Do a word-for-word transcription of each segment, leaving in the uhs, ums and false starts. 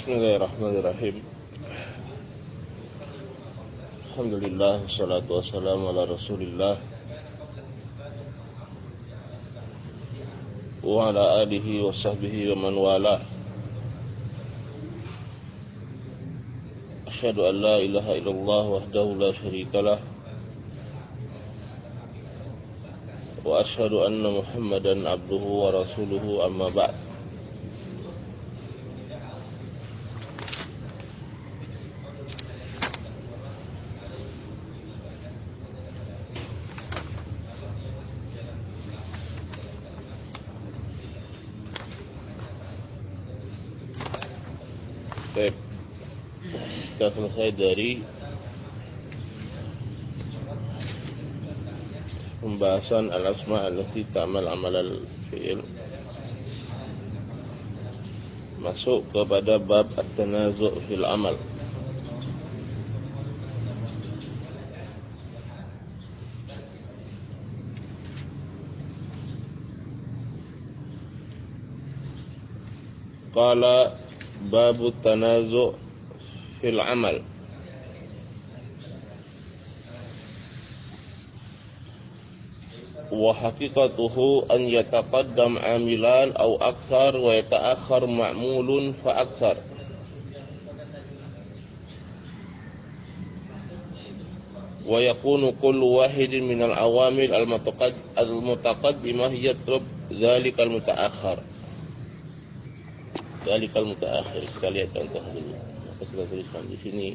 Bismillahirrahmanirrahim. Alhamdulillah, wassalatu wassalamu ala Rasulillah wa ala alihi wa sahbihi wa man walah. Asyhadu an la ilaha illallah wahdahu la syarikalah wa asyhadu anna Muhammadan abduhu wa rasuluhu, amma ba'd. Baik, kita selesai dari pembahasan al-asma' allati ta'mal amal al-fi'il. Masuk kepada bab at-tanazu' fil amal. Qala babu tanazu' fil amal. Wa haqiqatuhu an yataqaddam amilan aw akthar wa yata'akhkhar ma'mulun fa akthar. Wa yakunu kullu wahidin minal awamil al-mutaqaddimah yatlub dhalika al-muta'akhkhar. Dzalikal mutaakhir. Kita lihat contoh dulu. Atau kita tuliskan di sini.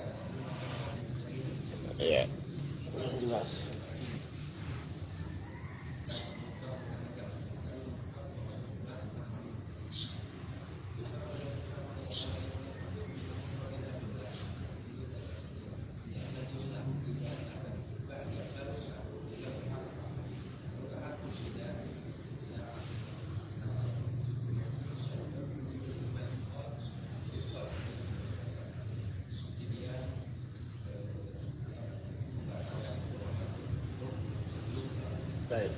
Ya. Jelas. Baik.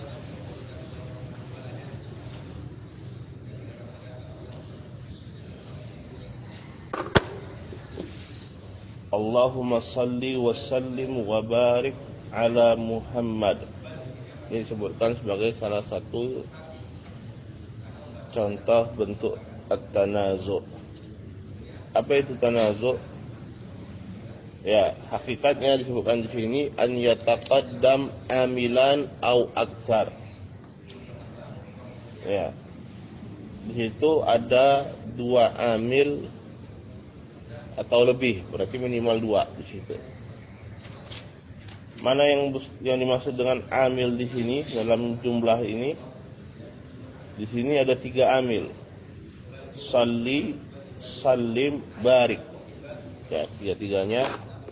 Allahumma salli wa sallim wa barik ala Muhammad. Ini disebutkan sebagai salah satu contoh bentuk at-tanazu'. Apa itu tanazu'? Ya, hakikatnya disebutkan di sini an yataqaddam amilan au aktsar. Ya. Di situ ada dua amil atau lebih, berarti minimal dua di situ. Mana yang yang dimaksud dengan amil di sini dalam jumlah ini? Di sini ada tiga amil. Salli, sallim, barik. Ya, tiga-tiganya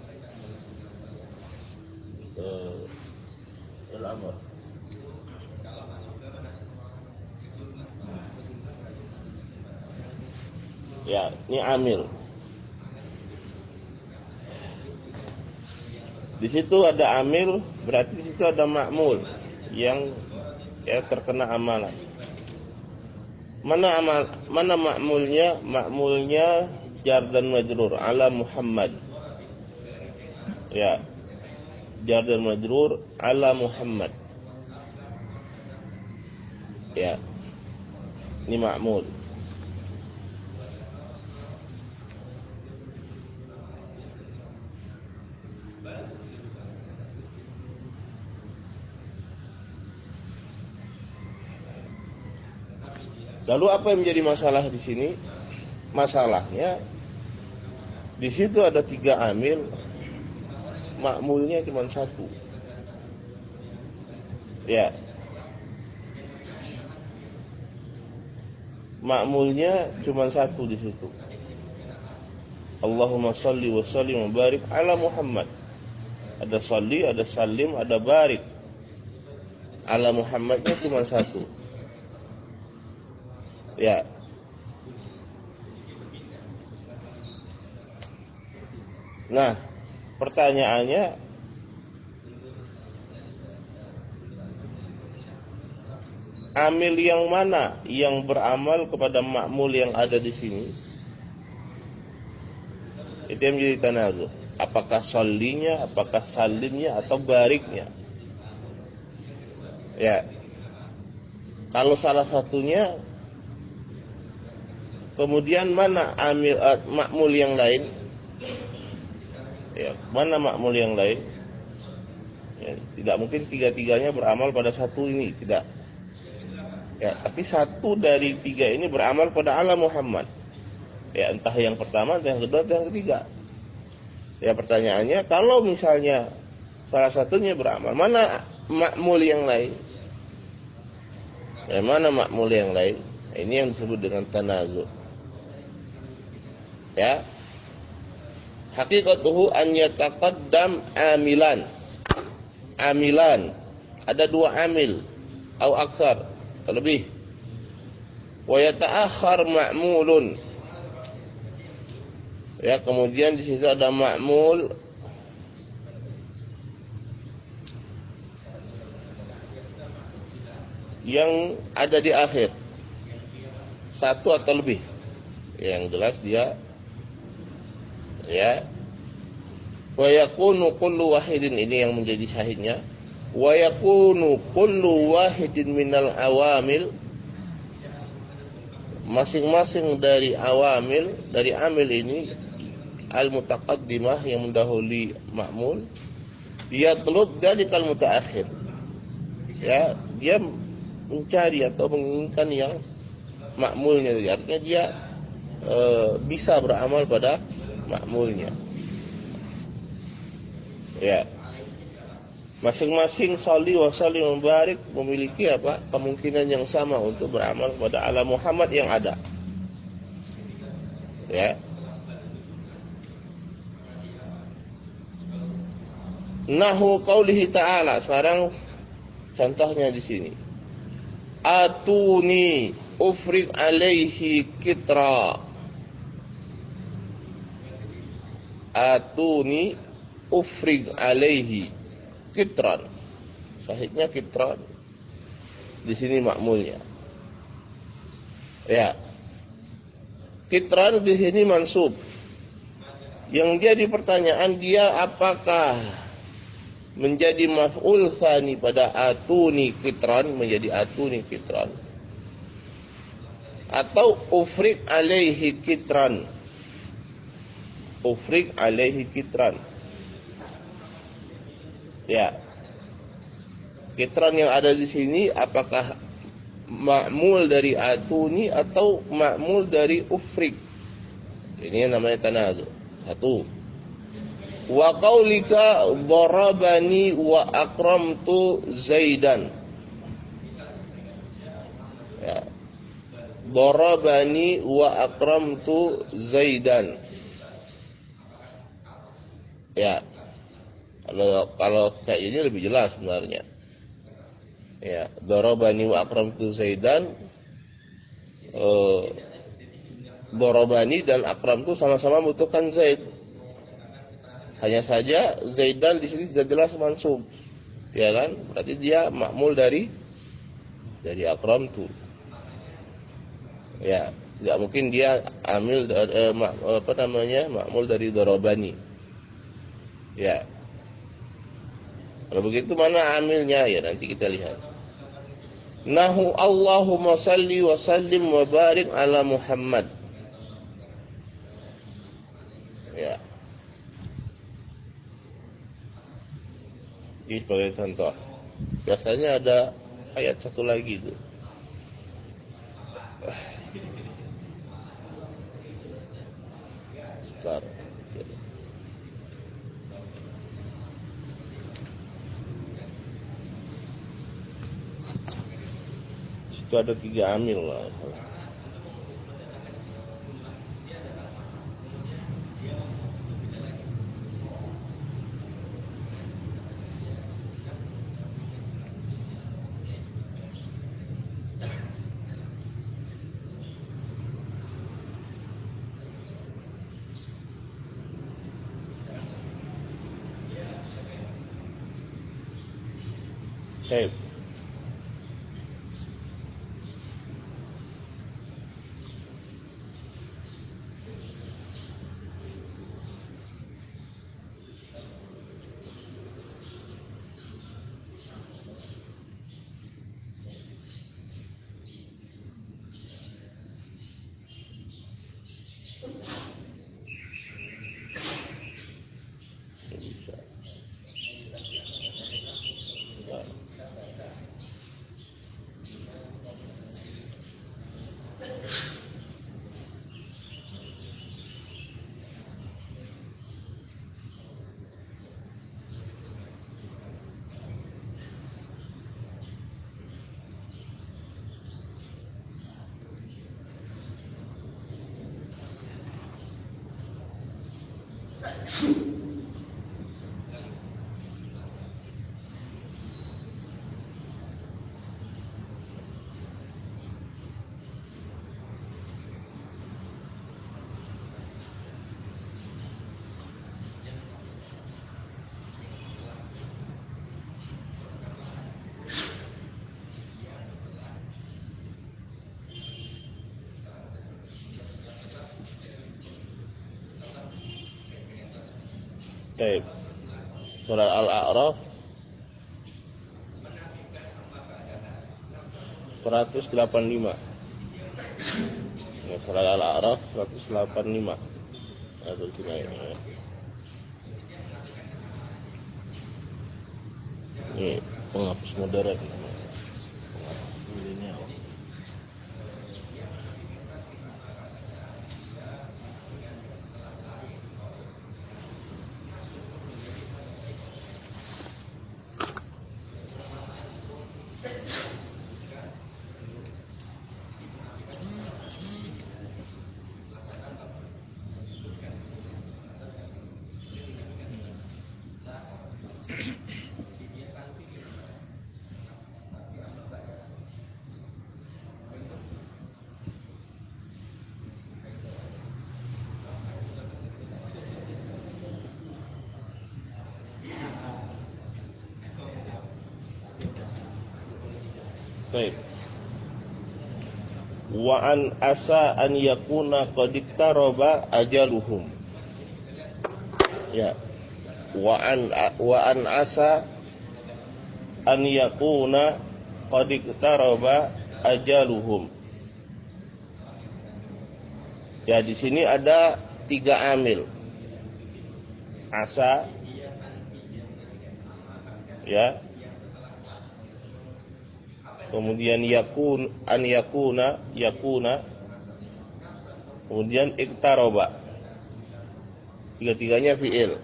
al-amr. Ya, ini amil. Di situ ada amil, berarti di situ ada ma'mul yang ya terkena amalan. Mana amal, mana ma'mulnya? Ma'mulnya jar dan majrur ala Muhammad. Ya. Jar dan majrur ala Muhammad. Ya. Ini ma'mul. Lalu apa yang menjadi masalah di sini? Masalahnya di situ ada tiga amil, makmulnya cuma satu. Ya. Makmulnya cuma satu di situ. Allahumma salli wa sallim wa barik ala Muhammad. Ada salli, ada salim, ada barik. Ala Muhammadnya cuma satu. Ya. Nah, pertanyaannya, amil yang mana yang beramal kepada makmul yang ada di sini? Itu yang menjadi tanazu. Apakah solinya, apakah salimnya, atau bariknya? Ya. Kalau salah satunya, kemudian mana amil uh, makmul yang lain? Ya, mana makmul yang lain? Ya, tidak mungkin tiga-tiganya beramal pada satu ini, tidak. Ya, tapi satu dari tiga ini beramal pada ala Muhammad. Ya, entah yang pertama, entah yang kedua, entah yang ketiga. Ya, pertanyaannya, kalau misalnya salah satunya beramal, mana makmul yang lain? Ya, mana makmul yang lain? Nah, ini yang disebut dengan tanazu. Ya. Hakikatuhu an yataqaddam amilan. Amilan. Ada dua amil atau aksar, terlebih. Wa yata'akhkhar ma'mulun. Ya, kemudian di situ ada ma'mul yang ada di akhir, satu atau lebih. Yang jelas dia, ya, wa yakunu kullu wahidin, ini yang menjadi syahidnya, wa yakunu kullu wahidin minal awamil, masing-masing dari awamil, dari amil ini, al-mutaqaddimah, yang mendahului ma'mul, yatlub dalikal mutaakhir. Ya, dia mencari atau menginginkan yang makmulnya, artinya dia e, bisa beramal pada makmulnya. Ya, masing-masing sholli wa sallim mubarik memiliki apa? Kemungkinan yang sama untuk beramal pada ala Muhammad yang ada. Ya. Nahu qaulihi ta'ala, sekarang contohnya di sini. Atuni ufrik alaihi kitra. Atuni ufrik alaihi kitran. Sahihnya kitran. Di sini makmulnya. Ya. Kitran di sini mansub. Yang jadi pertanyaan, dia apakah menjadi maf'ul tsani pada atuni kitran, menjadi atuni kitran, atau ufrik alaihi kitran, ufrik alaihi kitran. Ya, kitran yang ada di sini apakah ma'mul dari atuni atau ma'mul dari ufrik? Ini yang namanya tanazu. Satu. Wa qaulika darabani wa akramtu Zaidan. Ya. Darabani wa akramtu Zaidan. Ya. Kalau kalau kayak ini lebih jelas sebenarnya. Ya, darabani wa akramtu Zaidan. Eh, darabani dan akramtu sama-sama membutuhkan Zaid. Hanya saja Zaidan di sini tidak jelas mansub, ya kan? Berarti dia makmul dari dari akramtu. Ya, tidak mungkin dia amil eh, apa namanya makmul dari darabani. Ya. Kalau begitu mana amilnya? Ya, nanti kita lihat. Nahu Allahumma salli wa sallim wa barik ala Muhammad. Ya. Ini sebagai contoh. Biasanya ada ayat satu lagi itu. Sebentar. Itu ada tiga amil lah. Baik. Baik. Surah Al-A'raf seratus delapan puluh lima. Ya, surah Al-A'raf seratus delapan puluh lima. Atau sini ya. Ini penghapus modern. Baik. Wa an asa an yakuna qad iktaraba ajaluhum. Ya. Wa an wa an asa an yakuna qad iktaraba ajaluhum. Ya, di sini ada tiga amil. Asa, ya. Kemudian yakun, an yakuna, yakuna. Kemudian iktaroba. Tiga-tiganya fi'il.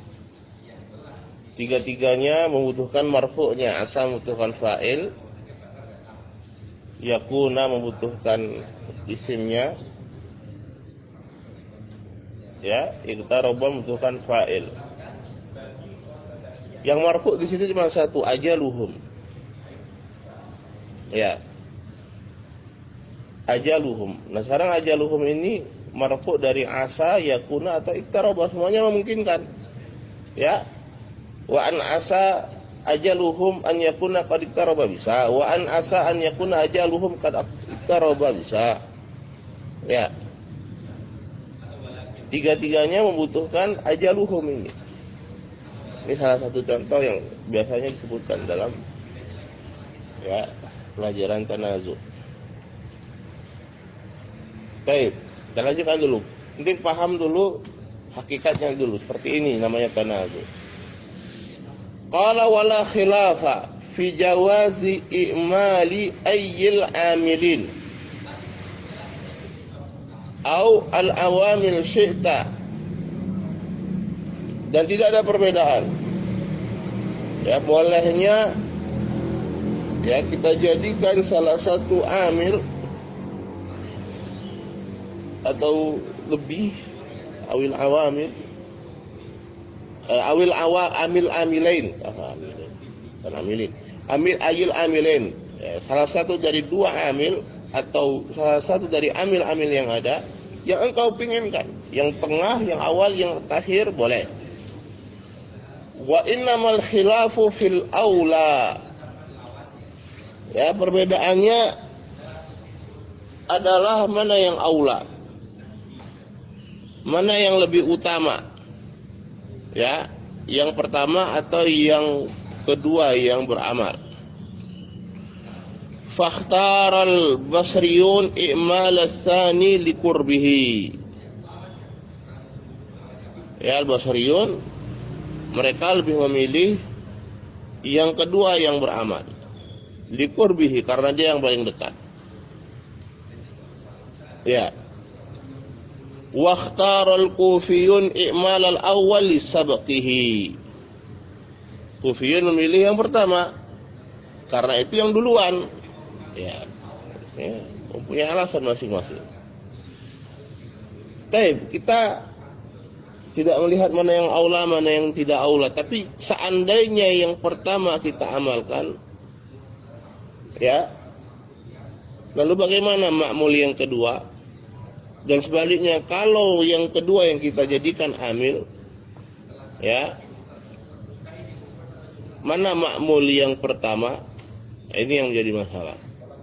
Tiga-tiganya membutuhkan marfu'nya. Asa membutuhkan fa'il. Yakuna membutuhkan isimnya. Ya, iktaroba membutuhkan fa'il. Yang marfu' di sini cuma satu, ajaluhum. Ya, ajaluhum. Nah, sekarang ajaluhum ini marfu dari asa, yakuna atau iktaraba, semuanya memungkinkan. Ya, wa an asa ajaluhum an yakuna qad iktaraba bisa, wa an asa an yakuna ajaluhum qad iktaraba bisa. Ya, tiga-tiganya membutuhkan ajaluhum ini. Ini salah satu contoh yang biasanya disebutkan dalam ya pelajaran tanazu. Baik, kita lanjutkan dulu. Mungkin paham dulu hakikatnya dulu. Seperti ini namanya tanazu. Qala wala khilafa fi jawazi i'mali ayyil amilin au al-awamil syi'ta. Dan tidak ada perbedaan. Ya, bolehnya ya kita jadikan salah satu amil atau lebih awil awamil eh, awil awa amil amilain apa amilain kan amilin amil ayil amilain ya, salah satu dari dua amil atau salah satu dari amil-amil yang ada yang engkau pinginkan, yang tengah, yang awal, yang terakhir boleh. Wa innamal khilafu fil aula. Ya, perbedaannya adalah mana yang aula, mana yang lebih utama. Ya, yang pertama atau yang kedua yang beramal. Fakhtaral basriyun i'mal as-sani liqurbihi. Ya, al-basriyun mereka lebih memilih yang kedua yang beramal. Liqurbihi, karena dia yang paling dekat. Ya. Wakhtarul kufiyun i'mal al-awwal lisabqihi. Kufiyun memilih yang pertama karena itu yang duluan. Ya. Ya, mempunyai alasan masing-masing. Baik, kita tidak melihat mana yang aula, mana yang tidak aula. Tapi seandainya yang pertama kita amalkan, ya, lalu bagaimana makmul yang kedua? Dan sebaliknya, kalau yang kedua yang kita jadikan amil, ya, mana makmul yang pertama? Ini yang menjadi masalah.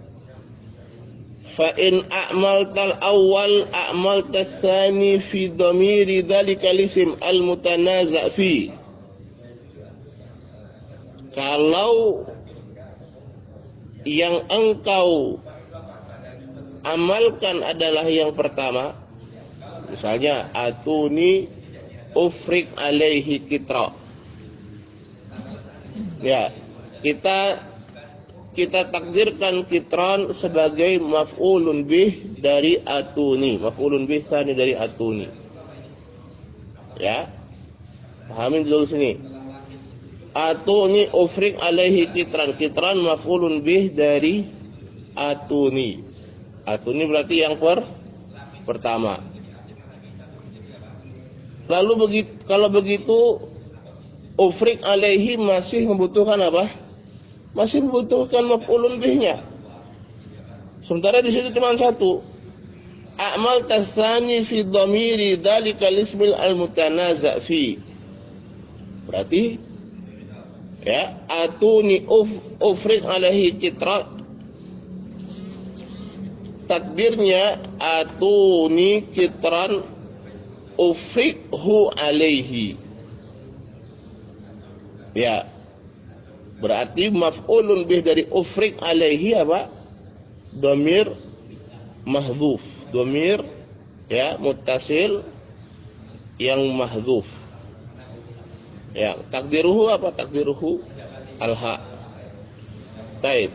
Fa in a'maltal awwal a'maltas tsani fi dhamiri dzalikal ism al mutanaza' fi. Kalau yang engkau amalkan adalah yang pertama, misalnya atuni ufrik alaihi kitra. Ya, kita kita takdirkan kitran sebagai maf'ulun bih dari atuni, maf'ulun bih tsani dari atuni. Ya, pahamin dulu sini. Atuni ufrik alaihi kitran, kitran maf'ulun bih dari atuni. Atuni berarti yang per pertama. Lalu begitu, kalau begitu ufrik alaihi masih membutuhkan apa? Masih membutuhkan maf'ulun bihnya. Sementara di situ cuma satu. A'mal tasani fi dhamiri dzalikal ismil al-mutanaza' fi. Berarti ya, atuni uf, ufrik alaihi citra, takdirnya atuni kitran ufrikhu alaihi. Ya, berarti maf'ulun bih dari ufrik alaihi apa? Dhamir mahdzuf, dhamir ya muttasil yang mahdzuf. Ya, takdiruhu apa? Takdiruhu al-ha. Baik.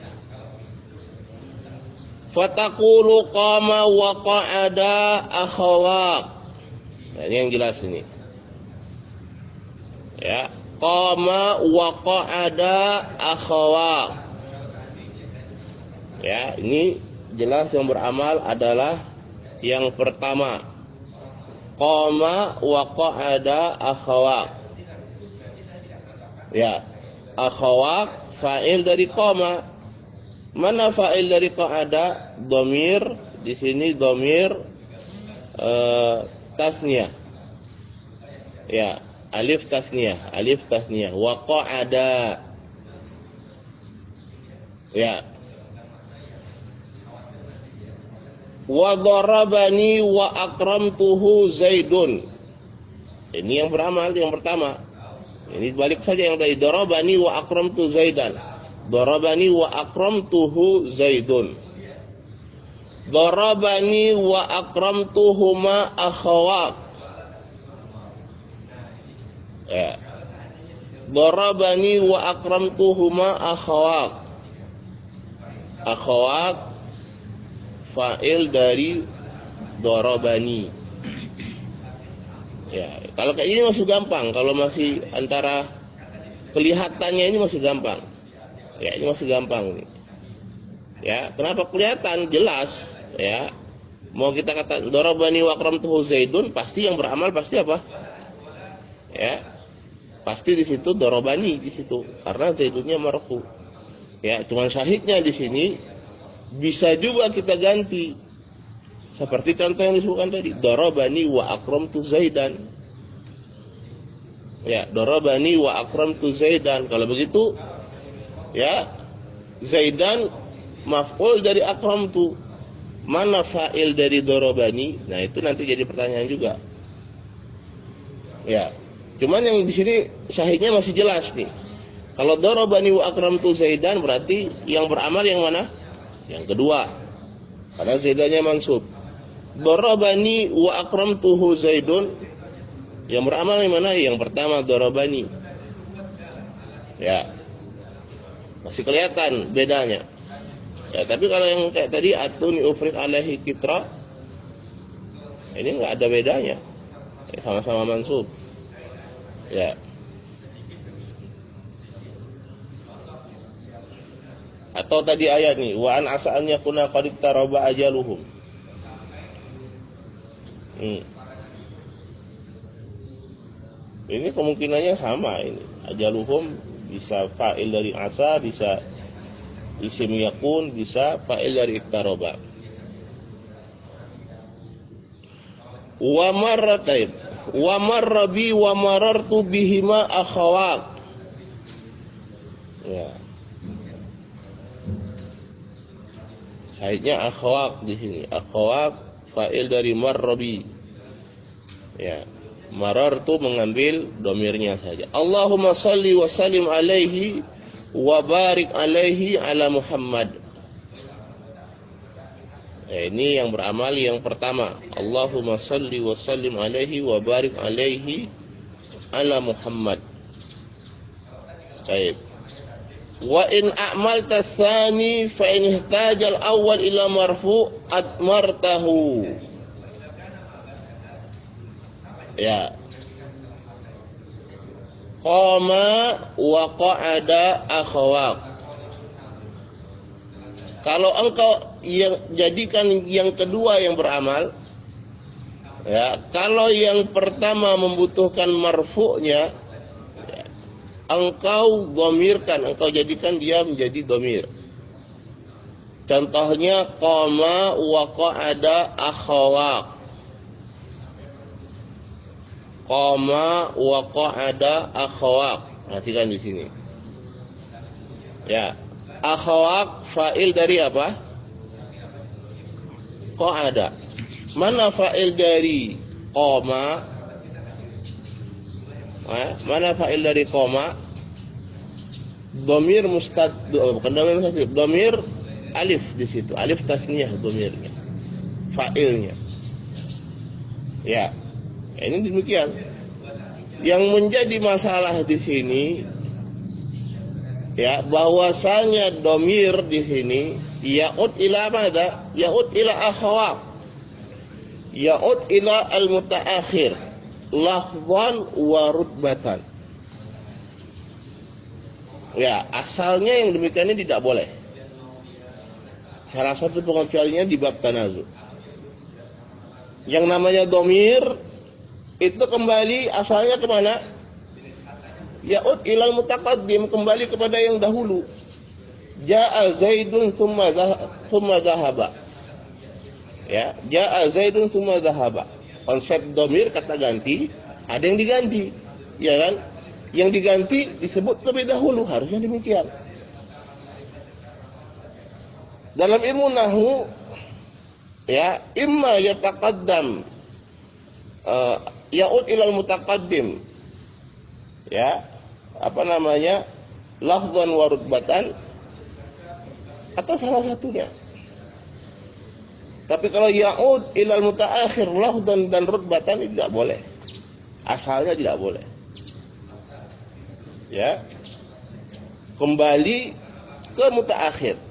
Fataqulu qama wa qa'ada akhawaq. Nah, ini yang jelas ini. Ya, qama wa qa'ada akhawaq. Ya, ini jelas yang beramal adalah yang pertama. Qama wa qa'ada akhawaq. Ya, akhawaq fa'il dari qama. Mana fa'il dari qa'ada? Dhamir, di sini dhamir uh, tasniyah. Ya, alif tasniyah, alif tasniyah. Wa qa'ada. Ya. Wa darabani wa akramtuhu Zaidun. Ini yang beramal yang pertama. Ini balik saja yang tadi, darabani wa akramtu Zaidan. Darabani wa akramtuhu Zaidun. Darabani wa akramtuhuma akhawat. Ya. Darabani wa akramtuhuma akhawat. Akhawat fa'il dari darabani. Ya, kalau kayak ini masih gampang, kalau masih antara kelihatannya ini masih gampang. Ya, ini masih gampang nih. Ya, kenapa kelihatan jelas? Ya, mau kita kata darabani wa akramtuhu Zaidun, pasti yang beramal pasti apa? Ya, pasti di situ darabani di situ, karena Zaidunnya marfu. Ya, cuma syahidnya di sini bisa juga kita ganti. Seperti contoh yang disebutkan tadi, darabani wa akramtu Zaidan. Ya, darabani wa akramtu Zaidan. Kalau begitu, ya, Zaidan maf'ul dari akramtu. Mana fa'il dari darabani? Nah, itu nanti jadi pertanyaan juga. Ya, cuman yang di sini syahidnya masih jelas nih. Kalau darabani wa akramtu Zaidan berarti yang beramal yang mana? Yang kedua. Karena Zaidannya mansub. Darabani wa akramtuhu Zaidun, yang beramal yang mana? Yang pertama darabani. Ya, masih kelihatan bedanya. Ya, tapi kalau yang kayak tadi atuni ufrik alaihi kitra, ini nggak ada bedanya, ya, sama-sama mansub. Ya. Atau tadi ayat nih, wa an asa an yakuna qad taraba ajaluhum. Hmm. Ini kemungkinannya sama ini. Ajaluhum bisa fa'il dari asa, bisa isim yakun, bisa fa'il dari iktaroba. Wa marrataib wa marra bi wa marartu bihima akhawat. Ya. Haidnya akhawat di sini. Akhawat fa'il dari marra bi. Ya. Marartu mengambil domirnya saja. Allahumma salli wa sallim alaihi wa barik alaihi ala Muhammad. Eh, ini yang beramal yang pertama. Allahumma salli wa sallim alaihi wa barik alaihi ala Muhammad. Baik. Wa in a'malta tsani fa in ihtaja al-awwal ila marfu' atmartahu. Ya. Qama wa qa'ada akhawak. Kalau engkau yang jadikan yang kedua yang beramal, ya, kalau yang pertama membutuhkan marfu'nya, ya, engkau dhamirkan, engkau jadikan dia menjadi dhamir. Contohnya qama wa qa'ada akhawak. Qama wa qa'ada akhawak. Perhatikan di sini. Ya, akhawak fa'il dari apa? Qa'ada. Mana fa'il dari qama? Eh, mana fa'il dari qama? Dhamir mustad, bukan dhamir mustad, dhamir alif di situ. Alif tasniyah dhamirnya. Fa'ilnya. Ya. Ini demikian. Yang menjadi masalah di sini, ya, bahwasanya domir di sini yaud ila mana? Yaud ila akhawat. Yaud ila al-mutaakhir. Lafzan wa rutbatan. Ya, asalnya yang demikian ini tidak boleh. Salah satu pengecualiannya di bab tanazu. Yang namanya domir itu kembali asalnya kemana? Ya'ud ilal mutaqaddim, kembali kepada yang dahulu. Ja'a Zaidun thumma dhahaba. Ya, ja'a Zaidun thumma dhahaba. Konsep domir kata ganti, ada yang diganti, ya kan? Yang diganti disebut lebih dahulu, harusnya demikian. Dalam ilmu nahwu, ya, imma yataqaddam uh, ya'ud ilal mutaqaddim, ya, apa namanya, lafzan wa rutbatan, atau salah satunya. Tapi kalau ya'ud ilal mutaakhir lafzan dan rutbatan itu tidak boleh. Asalnya tidak boleh. Ya. Kembali ke mutaakhir.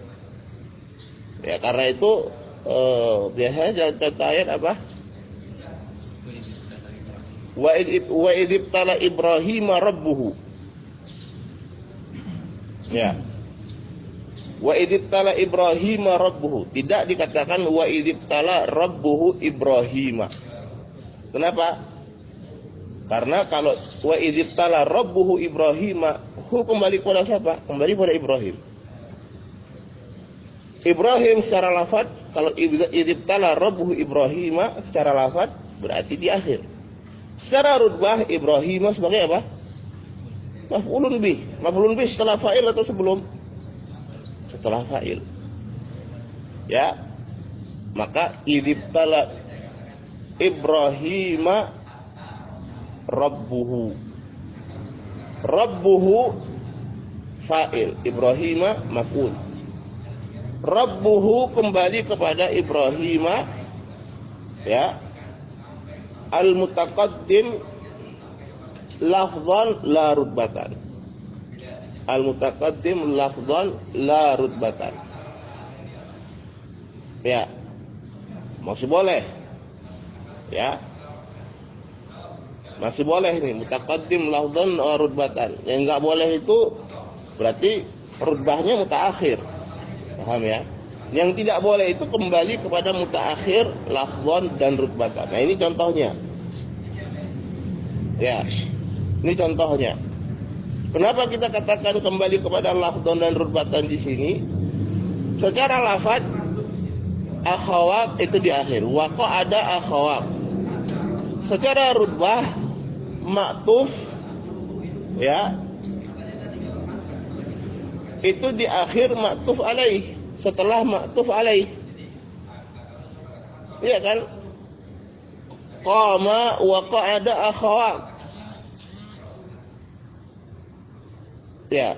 Ya, karena itu eh, biasanya contoh ayat apa? Wa idib tala Ibrahim rabbuhu. Ya. Wa idib tala Ibrahim rabbuhu. Tidak dikatakan wa idib tala rabbuhu Ibrahim. Kenapa? Karena kalau wa idib tala rabbuhu Ibrahim, hu kembali kepada siapa? Kembali kepada Ibrahim. Ibrahim secara lafaz, kalau idib tala rabbuhu Ibrahim secara lafaz berarti di akhir. Secara rutbah Ibrahim sebagai apa? Maf'ulun bih. Maf'ulun bih setelah fa'il atau sebelum? Setelah fa'il. Ya. Maka idibtala Ibrahim rabbuhu. Rabbuhu fa'il, Ibrahim maf'ul. Rabbuhu kembali kepada Ibrahim, ya. Al-mutaqaddim lafzan la rutbatan. Al-mutaqaddim lafzan la rutbatan. Ya. Masih boleh. Ya. Masih boleh nih mutaqaddim lafzan la rutbatan. Yang enggak boleh itu berarti rutbahnya mutaakhir. Paham ya? Yang tidak boleh itu kembali kepada mutaakhir, lafzan dan rutbatan. Nah, ini contohnya. Ya. Ini contohnya. Kenapa kita katakan kembali kepada lafdhan dan rutbatan di sini? Secara lafaz akhawat itu di akhir. Waqa ada akhawat. Secara rutbah ma'tuf ya itu di akhir ma'tuf alaih, setelah ma'tuf alaih. Iya kan? Qama wa qa'ada akhawat. Ya.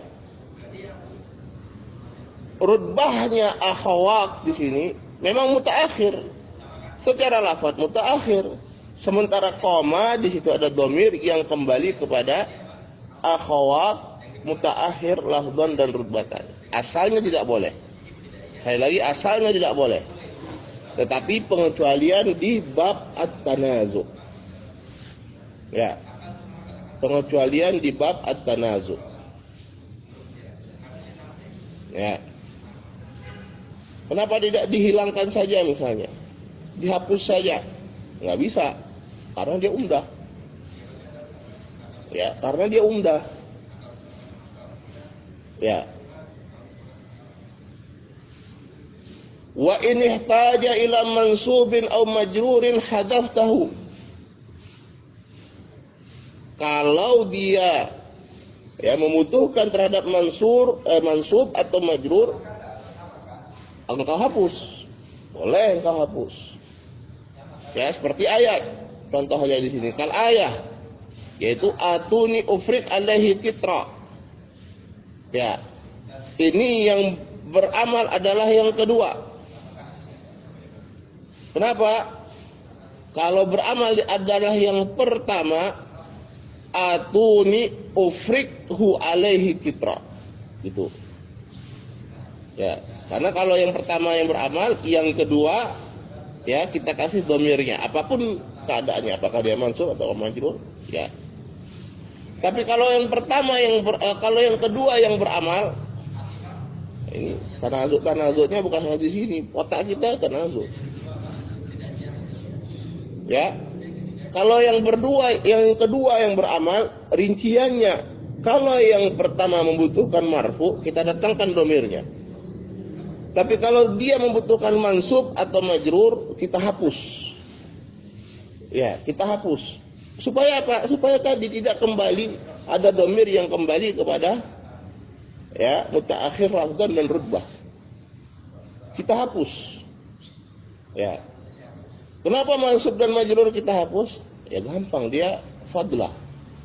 Rutbahnya akhawat di sini memang mutaakhir. Secara lafaz mutaakhir. Sementara qama di situ ada dhamir yang kembali kepada akhawat mutaakhir lafdhan dan rutbatan. Asalnya tidak boleh. Sekali lagi asalnya tidak boleh. Tetapi pengecualian di bab at-tanazu. Ya. Pengecualian di bab at-tanazu. Ya. Kenapa tidak dihilangkan saja misalnya? Dihapus saja. Nggak bisa. Karena dia umdah. Ya, karena dia umdah. Ya. Wa in ihtaja ila mansubin aw majrurin hadaftahu. Kalau dia ya membutuhkan terhadap mansur eh, mansub atau majrur, engkau hapus. Boleh engkau hapus. Ya, seperti ayat. Contohnya di sini kal ayah, yaitu atuni ufrik alaihi kitra. Ya. Ini yang beramal adalah yang kedua. Kenapa? Kalau beramal adalah yang pertama, atuni ufrikhu alaihi kitra. Gitu. Ya, karena kalau yang pertama yang beramal, yang kedua ya kita kasih dhamirnya, apapun keadaannya, apakah dia mansub atau majrur, ya. Tapi kalau yang pertama yang ber, eh, kalau yang kedua yang beramal, ini tanazuk tanazuknya bukan hanya di sini, otak kita tanazuk. Ya. Kalau yang berdua, yang kedua yang beramal, rinciannya, kalau yang pertama membutuhkan marfu, kita datangkan dhamirnya. Tapi kalau dia membutuhkan mansub atau majrur, kita hapus. Ya, kita hapus. Supaya apa? Supaya tadi tidak kembali ada dhamir yang kembali kepada ya mutaakhir lafdhan dan rutbah. Kita hapus. Ya. Kenapa mansub dan majrur kita hapus? Ya gampang, dia fadlah.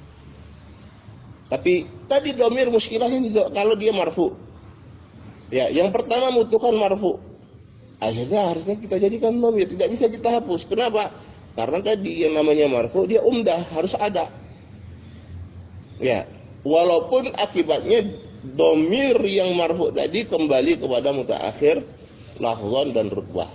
Tapi tadi dhamir muskilahnya kalau dia marfu. Ya, yang pertama membutuhkan marfu. Akhirnya harusnya kita jadikan dhamir, tidak bisa kita hapus. Kenapa? Karena tadi yang namanya marfu dia umdah, harus ada. Ya, walaupun akibatnya dhamir yang marfu tadi kembali kepada mutaakhir lafdhan dan rutbah.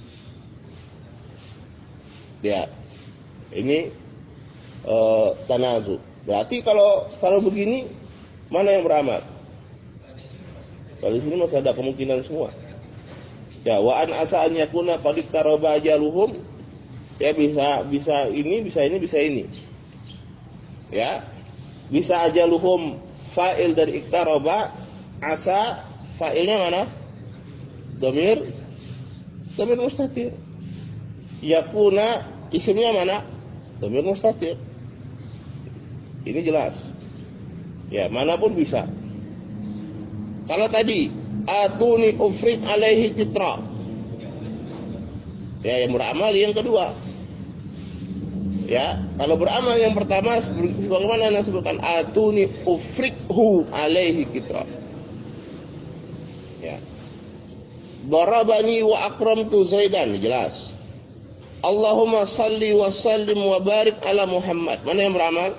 Ya. Ini uh, tanazu. Berarti kalau kalau begini mana yang beramal? Kalau di sini masih ada kemungkinan semua. Ya, wa an asa an yakuna qad iqtaraba ajaluhum. Ya bisa bisa ini, bisa ini, bisa ini. Ya. Bisa ajaluhum fa'il dari iqtaraba, asa fa'ilnya mana? Dhamir dhamir mustatir. Yakuna isimnya mana? Dhamir mustatir. Ini jelas. Ya, manapun bisa. Kalau tadi atuni ufrik alaihi kitra. Ya, yang beramal yang kedua. Ya, kalau beramal yang pertama bagaimana yang disebutkan atuni ufrikhu alaihi kitra. Ya. Darabani wa akramtu Zaidan, jelas. Allahumma salli wa sallim wa barik ala Muhammad. Mana yang beramal?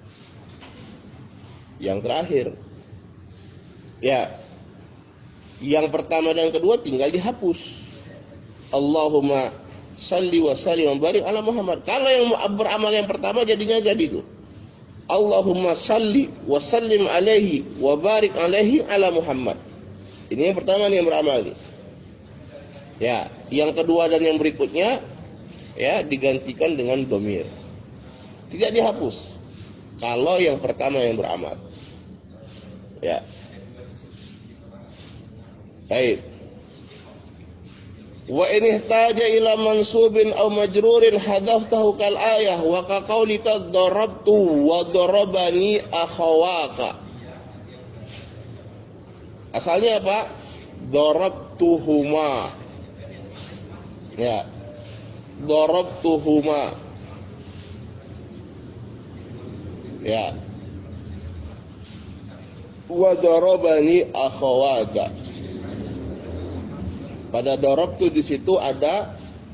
Yang terakhir. Ya. Yang pertama dan kedua tinggal dihapus. Allahumma salli wa sallim wa barik ala Muhammad. Kalau yang beramal yang pertama jadinya jadi itu. Allahumma salli wa sallim alaihi wa barik alaihi ala Muhammad. Ini yang pertama nih yang beramal nih. Ya, yang kedua dan yang berikutnya ya digantikan dengan dhamir. Tidak dihapus. Kalau yang pertama yang beramal. Ya. Baik. Wa in ihtaja ila mansubin aw majrurin hadaftahu kal ayah wa ka qaulika darabtu wa darabani akhawaka. Asalnya apa? Darabtuhuma. Ya. Darabtuhuma. Ya. Wa darabani akhawaka. Pada darabtu di situ ada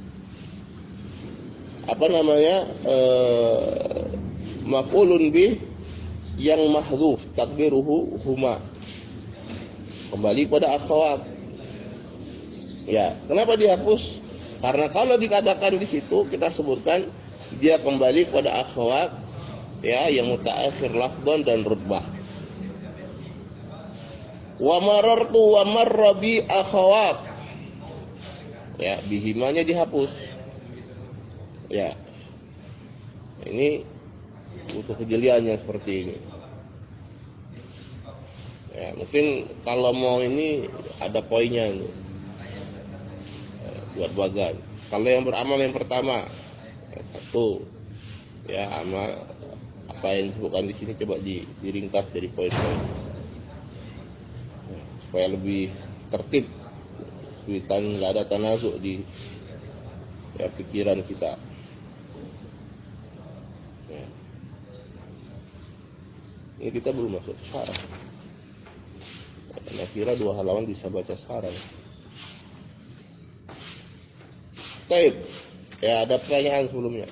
apa namanya? Eh, maf'ulun bih yang mahdzuf takdiruhu huma. Kembali pada akhawat. Ya, kenapa dihapus? Karena kalau dikatakan di situ kita sebutkan dia kembali pada akhawat ya yang mutaakhir lafdhan dan rutbah. Wa marartu wa marra bi akhawat. Ya, bihimanya dihapus. Ya. Ini butuh kejeliannya seperti ini. Ya, mungkin kalau mau ini ada poinnya ini. Ya, buat bagan. Kalau yang beramal yang pertama, ya, satu, ya amal apa yang disebutkan di sini coba di, diringkas jadi poin-poin. Ya, supaya lebih tertib. Kuitan nggak ada tanazuk di ya, pikiran kita. Ya. Ini kita belum masuk sarah. Saya kira dua halaman bisa baca sekarang. Baik, ya ada pertanyaan sebelumnya.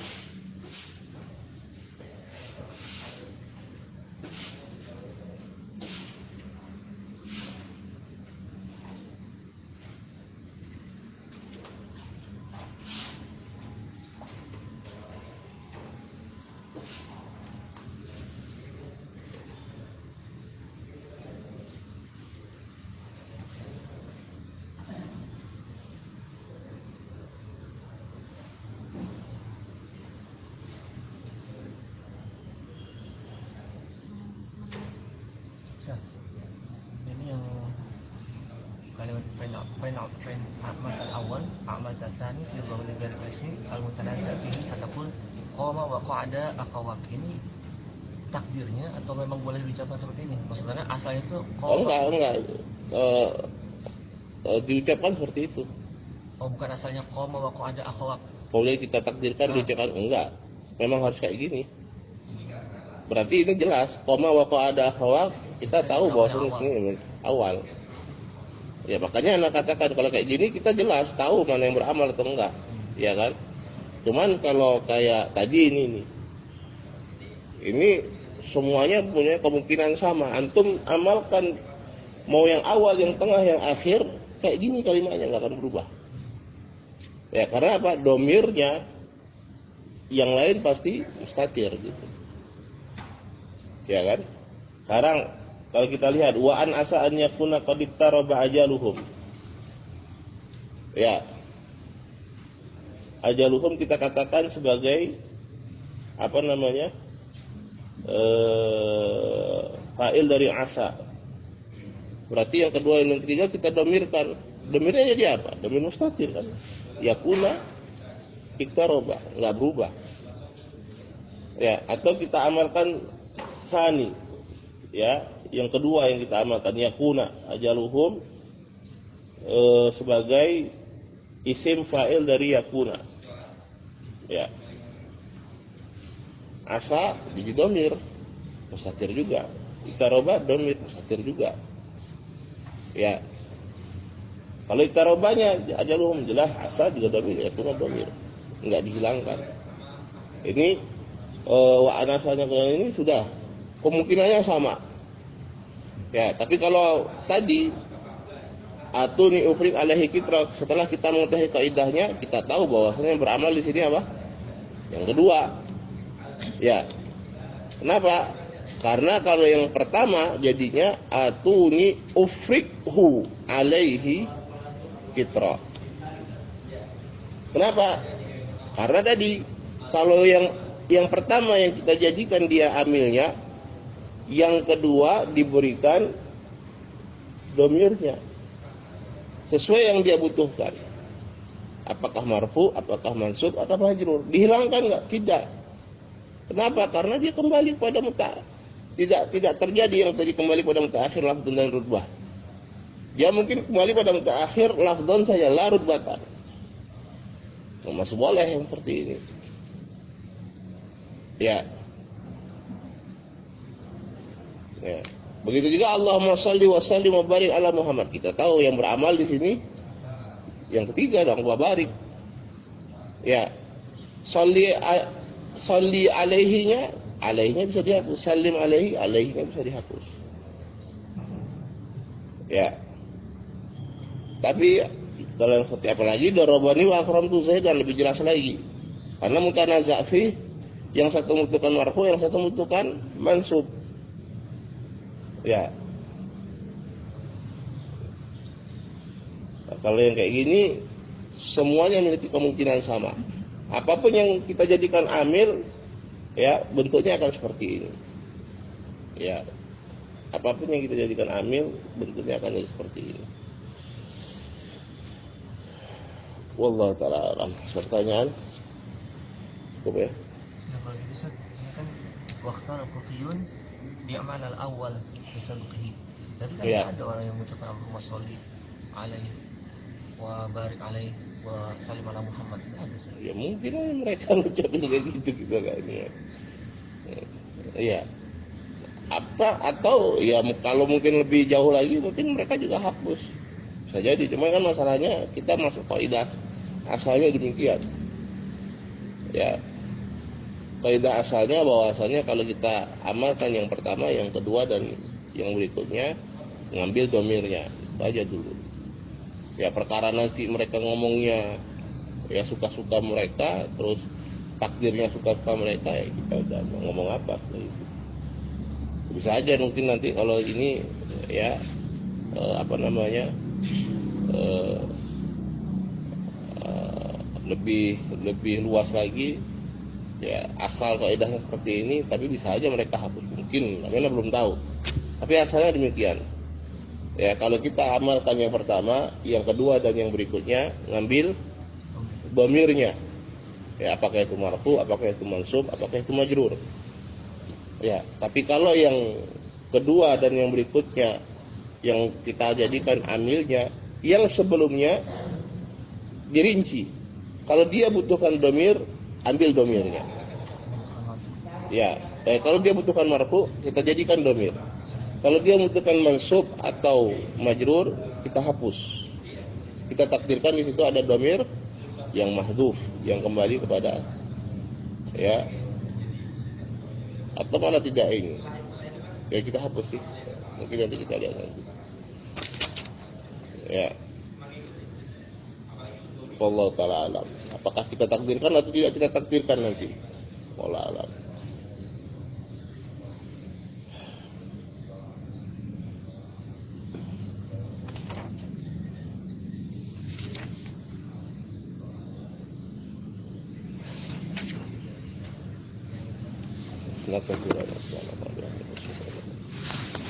Ada akhawat ini takdirnya atau memang boleh diucapkan seperti ini? Maksudnya asalnya itu oh enggak enggak uh, uh, diucapkan seperti itu. Oh bukan asalnya qoma wa qada akhawat. Boleh kita takdirkan nah. Diucapkan enggak. Memang harus kayak gini. Berarti ini jelas qoma wa qada akhawat kita tahu bahwa ini awal. Ya makanya anak katakan kalau kayak gini kita jelas tahu mana yang beramal atau enggak. Hmm. Ya kan? Cuman kalau kayak tadi ini nih, ini semuanya punya kemungkinan sama. Antum amalkan mau yang awal, yang tengah, yang akhir, kayak gini kalimatnya nggak akan berubah. Ya karena apa? Domirnya yang lain pasti mustatir gitu. Ya kan? Sekarang kalau kita lihat wa an asa an yakuna qad ittaraba ajaluhum. Ya. Ajaluhum kita katakan sebagai apa namanya eh, fa'il dari asa. Berarti yang kedua dan yang ketiga kita domirkan. Domirnya jadi apa? Domir mustatir kan. Yakuna iktaroba, nggak berubah. Ya, atau kita amalkan sani. Ya, yang kedua yang kita amalkan yakuna ajaluhum eh, sebagai isim fa'il dari yakuna. Ya. Asa jadi domir mustatir juga. Iktaroba domir mustatir juga. Ya. Kalau iktarobanya ajaluhum jelas asa juga domir, yakuna domir. Enggak dihilangkan. Ini uh, wa anasanya ini sudah kemungkinannya sama. Ya, tapi kalau tadi atuni ufrid alaihi kitra, setelah kita mengetahui kaidahnya, kita tahu bahwasanya yang beramal di sini apa? Yang kedua. Ya. Kenapa? Karena kalau yang pertama jadinya atuni ufridhu alaihi kitra. Kenapa? Karena tadi kalau yang yang pertama yang kita jadikan dia amilnya, yang kedua diberikan domirnya sesuai yang dia butuhkan. Apakah marfu, apakah mansub, atau majrur. Dihilangkan nggak? Tidak. Kenapa? Karena dia kembali pada muta. Tidak tidak terjadi yang tadi kembali pada mutaakhir lafdhan dan rutbah. Dia mungkin kembali pada mutaakhir lafdhan saja, la rutbatan. Masih boleh yang seperti ini. Ya. Ya. Begitu juga Allahumma shalli wa sallim wa barik ala Muhammad. Kita tahu yang beramal di sini yang ketiga dong, wa barik. Ya. Shalli shalli alaihinya, alaihinya bisa dihapus. Salim alaihi, alaihinya bisa dihapus. Ya. Tapi kalau seperti apa lagi, darabani wa akramtu zaidan, lebih jelas lagi. Karena mutanaza' fi, yang satu membutuhkan marfu, yang satu membutuhkan mansub. Ya. Nah, kalau yang kayak gini semuanya memiliki kemungkinan sama. Apapun yang kita jadikan amil, ya bentuknya akan seperti ini. Ya. Apapun yang kita jadikan amil, bentuknya akan jadi seperti ini. Wallahu ta'ala alam. Pertanyaan? Cukup ya? Nah, kalau gitu Ustaz, ini kan waqtar al-qutiyun di'amal al-awwal bisaluqihi. Tapi kan Ya. ada orang yang mengucapkan Allahumma sholli alaihi wa barik alaihi wa sallim ala Muhammad. Tidak ada Ustaz. Ya mungkin mereka ngucapin kayak gitu gitu kan ya. Iya. Apa atau ya kalau mungkin lebih jauh lagi mungkin mereka juga hapus. Bisa jadi, cuma kan masalahnya kita masuk kaidah asalnya demikian. Ya. Kaidah asalnya bahwasanya kalau kita amalkan yang pertama, yang kedua dan yang berikutnya ngambil domirnya. Itu aja dulu. Ya perkara nanti mereka ngomongnya ya suka-suka mereka, terus takdirnya suka-suka mereka, ya kita udah mau ngomong apa gitu. Bisa aja mungkin nanti kalau ini ya eh, apa namanya eh, eh, lebih lebih luas lagi, ya asal kaidahnya seperti ini, tapi bisa aja mereka hapus mungkin, karena belum tahu. Tapi asalnya demikian. Ya kalau kita amalkan yang pertama, yang kedua dan yang berikutnya ngambil domirnya. Ya apakah itu marfu, apakah itu mansub, apakah itu majrur. Ya, tapi kalau yang kedua dan yang berikutnya yang kita jadikan amilnya, yang sebelumnya dirinci. Kalau dia butuhkan domir, ambil domirnya. Ya, eh, kalau dia butuhkan marfu, kita jadikan domir. Kalau dia membutuhkan mansub atau majrur, kita hapus. Kita takdirkan di situ ada domir yang mahdhuf, yang kembali kepada ya. Atau mana tidak ini, ya kita hapus sih. Mungkin nanti kita lihat nanti. Ya. Wallahu ta'ala alam. Apakah kita takdirkan atau tidak kita takdirkan nanti? Wallahu alam. Terima kasih.